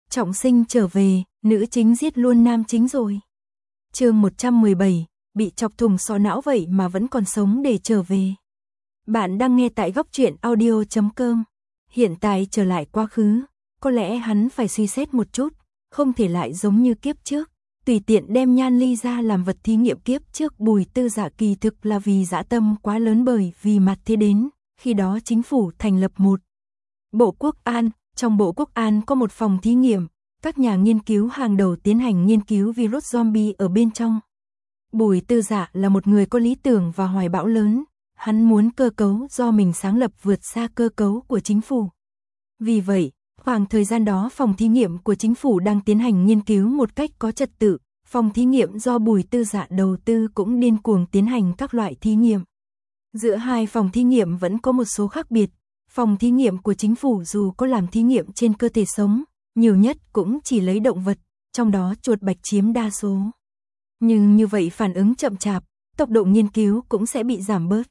Trọng sinh trở về, nữ chính giết luôn nam chính rồi. Chương 117, bị chọc thủng sọ não vậy mà vẫn còn sống để trở về. Bạn đang nghe tại góc truyện audio.com. Hiện tại trở lại quá khứ, có lẽ hắn phải suy xét một chút, không thể lại giống như kiếp trước, tùy tiện đem Nhan Ly ra làm vật thí nghiệm. Kiếp trước Bùi Tư Dạ kỳ thực là vì dã tâm quá lớn, bởi vì mặt thế đến, khi đó chính phủ thành lập một bộ quốc an, trong bộ quốc an có một phòng thí nghiệm, các nhà nghiên cứu hàng đầu tiến hành nghiên cứu virus zombie ở bên trong. Bùi Tư Dạ là một người có lý tưởng và hoài bão lớn, hắn muốn cơ cấu do mình sáng lập vượt xa cơ cấu của chính phủ. Vì vậy, khoảng thời gian đó phòng thí nghiệm của chính phủ đang tiến hành nghiên cứu một cách có trật tự, phòng thí nghiệm do Bùi Tư Dạ đầu tư cũng điên cuồng tiến hành các loại thí nghiệm. Giữa hai phòng thí nghiệm vẫn có một số khác biệt, phòng thí nghiệm của chính phủ dù có làm thí nghiệm trên cơ thể sống, nhiều nhất cũng chỉ lấy động vật, trong đó chuột bạch chiếm đa số. Nhưng như vậy phản ứng chậm chạp, tốc độ nghiên cứu cũng sẽ bị giảm bớt.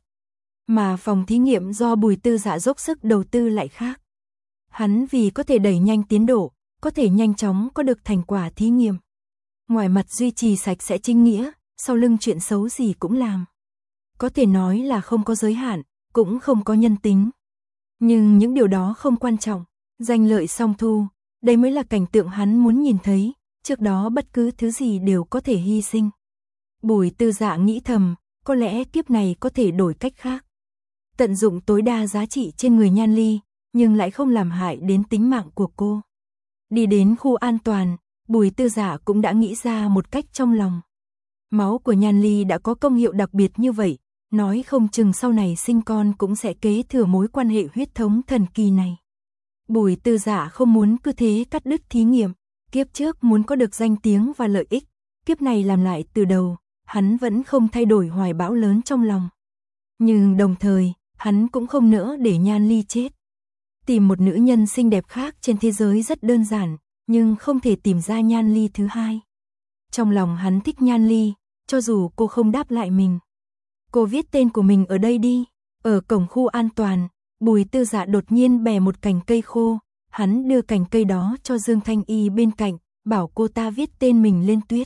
Mà phòng thí nghiệm do Bùi Tư Dạ dốc sức đầu tư lại khác. Hắn vì có thể đẩy nhanh tiến độ, có thể nhanh chóng có được thành quả thí nghiệm. Ngoài mặt duy trì sạch sẽ chính nghĩa, sau lưng chuyện xấu gì cũng làm. Có thể nói là không có giới hạn, cũng không có nhân tính. Nhưng những điều đó không quan trọng, danh lợi song thu, đây mới là cảnh tượng hắn muốn nhìn thấy, trước đó bất cứ thứ gì đều có thể hy sinh. Bùi Tư Dạ nghĩ thầm, có lẽ kiếp này có thể đổi cách khác. Tận dụng tối đa giá trị trên người Nhan Ly, nhưng lại không làm hại đến tính mạng của cô. Đi đến khu an toàn, Bùi Tư Dạ cũng đã nghĩ ra một cách trong lòng. Máu của Nhan Ly đã có công hiệu đặc biệt như vậy, nói không chừng sau này sinh con cũng sẽ kế thừa mối quan hệ huyết thống thần kỳ này. Bùi Tư Dạ không muốn cứ thế cắt đứt thí nghiệm, kiếp trước muốn có được danh tiếng và lợi ích, kiếp này làm lại từ đầu, hắn vẫn không thay đổi hoài bão lớn trong lòng. Nhưng đồng thời, hắn cũng không nỡ để Nhan Ly chết. Tìm một nữ nhân xinh đẹp khác trên thế giới rất đơn giản, nhưng không thể tìm ra Nhan Ly thứ hai. Trong lòng hắn thích Nhan Ly, cho dù cô không đáp lại mình. Cô viết tên của mình ở đây đi. Ở cổng khu an toàn, Bùi Tư Dạ đột nhiên bẻ một cành cây khô, hắn đưa cành cây đó cho Dương Thanh Y bên cạnh, bảo cô ta viết tên mình lên tuyết.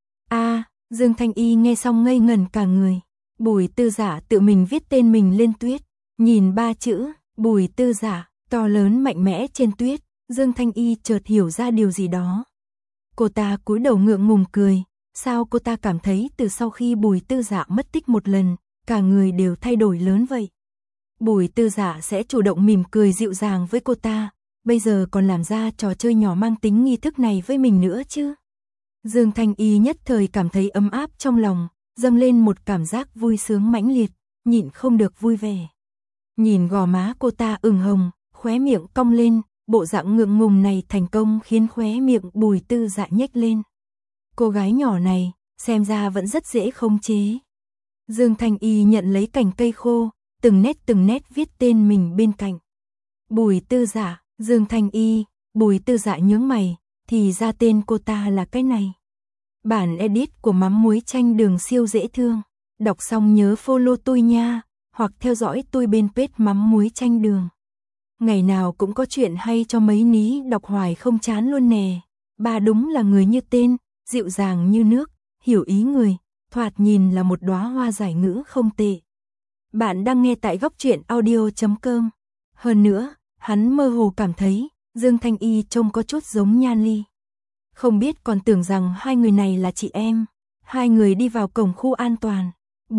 Dương Thanh Y nghe xong ngây ngẩn cả người. Bùi Tư Dạ tự mình viết tên mình lên tuyết, nhìn ba chữ Bùi Tư Dạ to lớn mạnh mẽ trên tuyết, Dương Thanh Y chợt hiểu ra điều gì đó. Cô ta cúi đầu ngượng ngùng cười, sao cô ta cảm thấy từ sau khi Bùi Tư Dạ mất tích một lần, cả người đều thay đổi lớn vậy. Bùi Tư Dạ sẽ chủ động mỉm cười dịu dàng với cô ta, bây giờ còn làm ra trò chơi nhỏ mang tính nghi thức này với mình nữa chứ. Dương Thanh Y nhất thời cảm thấy ấm áp trong lòng, dâng lên một cảm giác vui sướng mãnh liệt, nhịn không được vui vẻ. Nhìn gò má cô ta ửng hồng, khóe miệng cong lên, bộ dạng ngượng ngùng này thành công khiến khóe miệng Bùi Tư Dạ nhếch lên. Cô gái nhỏ này, xem ra vẫn rất dễ khống chế. Dương Thanh Y nhận lấy cành cây khô, từng nét viết tên mình bên cạnh. Bùi Tư Dạ, Dương Thanh Y, Bùi Tư Dạ nhướng mày, thì ra tên cô ta là cái này. Bản edit của mắm muối chanh đường siêu dễ thương. Đọc xong nhớ follow tôi nha, hoặc theo dõi tôi bên page mắm muối chanh đường. Ngày nào cũng có chuyện hay cho mấy ní đọc hoài không chán luôn nè. Bà đúng là người như tên, dịu dàng như nước, hiểu ý người, thoạt nhìn là một đóa hoa giải ngữ không tệ. Bạn đang nghe tại góc truyện audio.com. Hơn nữa, hắn mơ hồ cảm thấy Dương Thanh Y trông có chút giống Nhan Ly. Không biết còn tưởng rằng hai người này là chị em. Hai người đi vào cổng khu an toàn.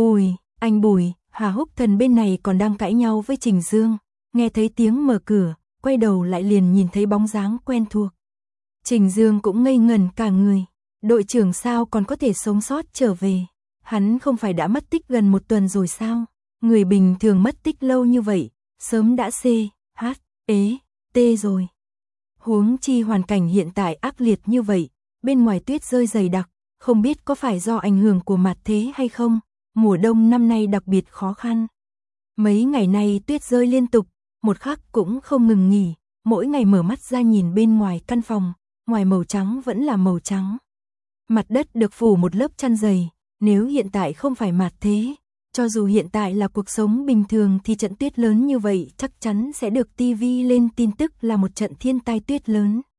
Anh Bùi, Hà Húc Thần bên này còn đang cãi nhau với Trình Dương. Nghe thấy tiếng mở cửa, quay đầu lại liền nhìn thấy bóng dáng quen thuộc. Trình Dương cũng ngây ngẩn cả người. Đội trưởng sao còn có thể sống sót trở về? Hắn không phải đã mất tích gần một tuần rồi sao? Người bình thường mất tích lâu như vậy, sớm đã CHT rồi. Huống chi hoàn cảnh hiện tại ác liệt như vậy, bên ngoài tuyết rơi dày đặc, không biết có phải do ảnh hưởng của mặt thế hay không, mùa đông năm nay đặc biệt khó khăn. Mấy ngày nay tuyết rơi liên tục, một khắc cũng không ngừng nghỉ, mỗi ngày mở mắt ra nhìn bên ngoài căn phòng, ngoài màu trắng vẫn là màu trắng. Mặt đất được phủ một lớp chăn dày, nếu hiện tại không phải mặt thế, cho dù hiện tại là cuộc sống bình thường thì trận tuyết lớn như vậy chắc chắn sẽ được TV lên tin tức là một trận thiên tai tuyết lớn.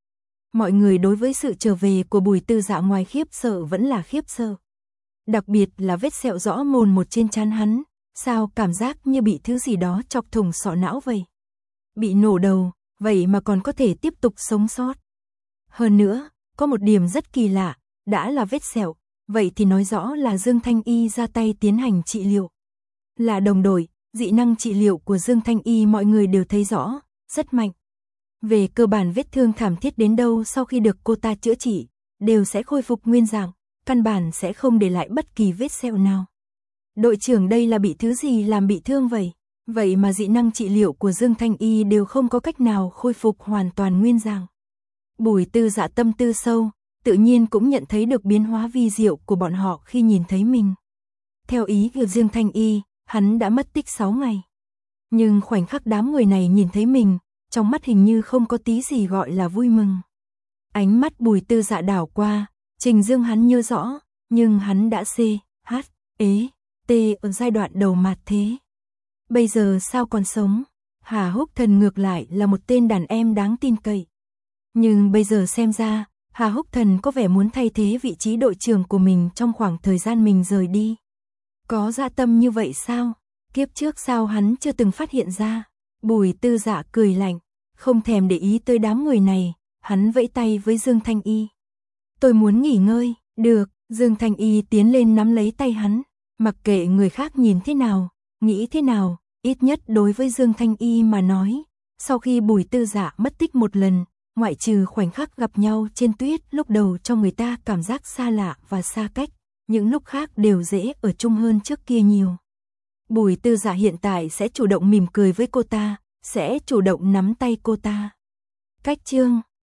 Mọi người đối với sự trở về của Bùi Tư Dạ ngoài khiếp sợ vẫn là khiếp sợ. Đặc biệt là vết sẹo rõ mồn một trên trán hắn, sao cảm giác như bị thứ gì đó chọc thủng sọ não vậy. Bị nổ đầu, vậy mà còn có thể tiếp tục sống sót. Hơn nữa, có một điểm rất kỳ lạ, đã là vết sẹo, vậy thì nói rõ là Dương Thanh Y ra tay tiến hành trị liệu. Là đồng đội, dị năng trị liệu của Dương Thanh Y mọi người đều thấy rõ, rất mạnh. Về cơ bản vết thương thảm thiết đến đâu sau khi được cô ta chữa trị, đều sẽ khôi phục nguyên dạng, căn bản sẽ không để lại bất kỳ vết sẹo nào. Đội trưởng đây là bị thứ gì làm bị thương vậy? Vậy mà dị năng trị liệu của Dương Thanh Y đều không có cách nào khôi phục hoàn toàn nguyên dạng. Bùi Tư Dạ tâm tư sâu, tự nhiên cũng nhận thấy được biến hóa vi diệu của bọn họ khi nhìn thấy mình. Theo ý của Dương Thanh Y, hắn đã mất tích 6 ngày. Nhưng khoảnh khắc đám người này nhìn thấy mình, trong mắt hình như không có tí gì gọi là vui mừng. Ánh mắt Bùi Tư Dạ đảo qua, Trình Dương hắn nhớ rõ, nhưng hắn đã T ở giai đoạn đầu mạt thế. Bây giờ sao còn sống? Hà Húc Thần ngược lại là một tên đàn em đáng tin cậy. Nhưng bây giờ xem ra, Hà Húc Thần có vẻ muốn thay thế vị trí đội trưởng của mình trong khoảng thời gian mình rời đi. Có dạ tâm như vậy sao? Kiếp trước sao hắn chưa từng phát hiện ra? Bùi Tư Dạ cười lạnh, không thèm để ý tới đám người này, hắn vẫy tay với Dương Thanh Y. Tôi muốn nghỉ ngơi, được, Dương Thanh Y tiến lên nắm lấy tay hắn, mặc kệ người khác nhìn thế nào, nghĩ thế nào, ít nhất đối với Dương Thanh Y mà nói, sau khi Bùi Tư Dạ mất tích một lần, ngoại trừ khoảnh khắc gặp nhau trên tuyết lúc đầu cho người ta cảm giác xa lạ và xa cách, những lúc khác đều dễ ở chung hơn trước kia nhiều. Bùi Tư Dạ hiện tại sẽ chủ động mỉm cười với cô ta, sẽ chủ động nắm tay cô ta. Cách chương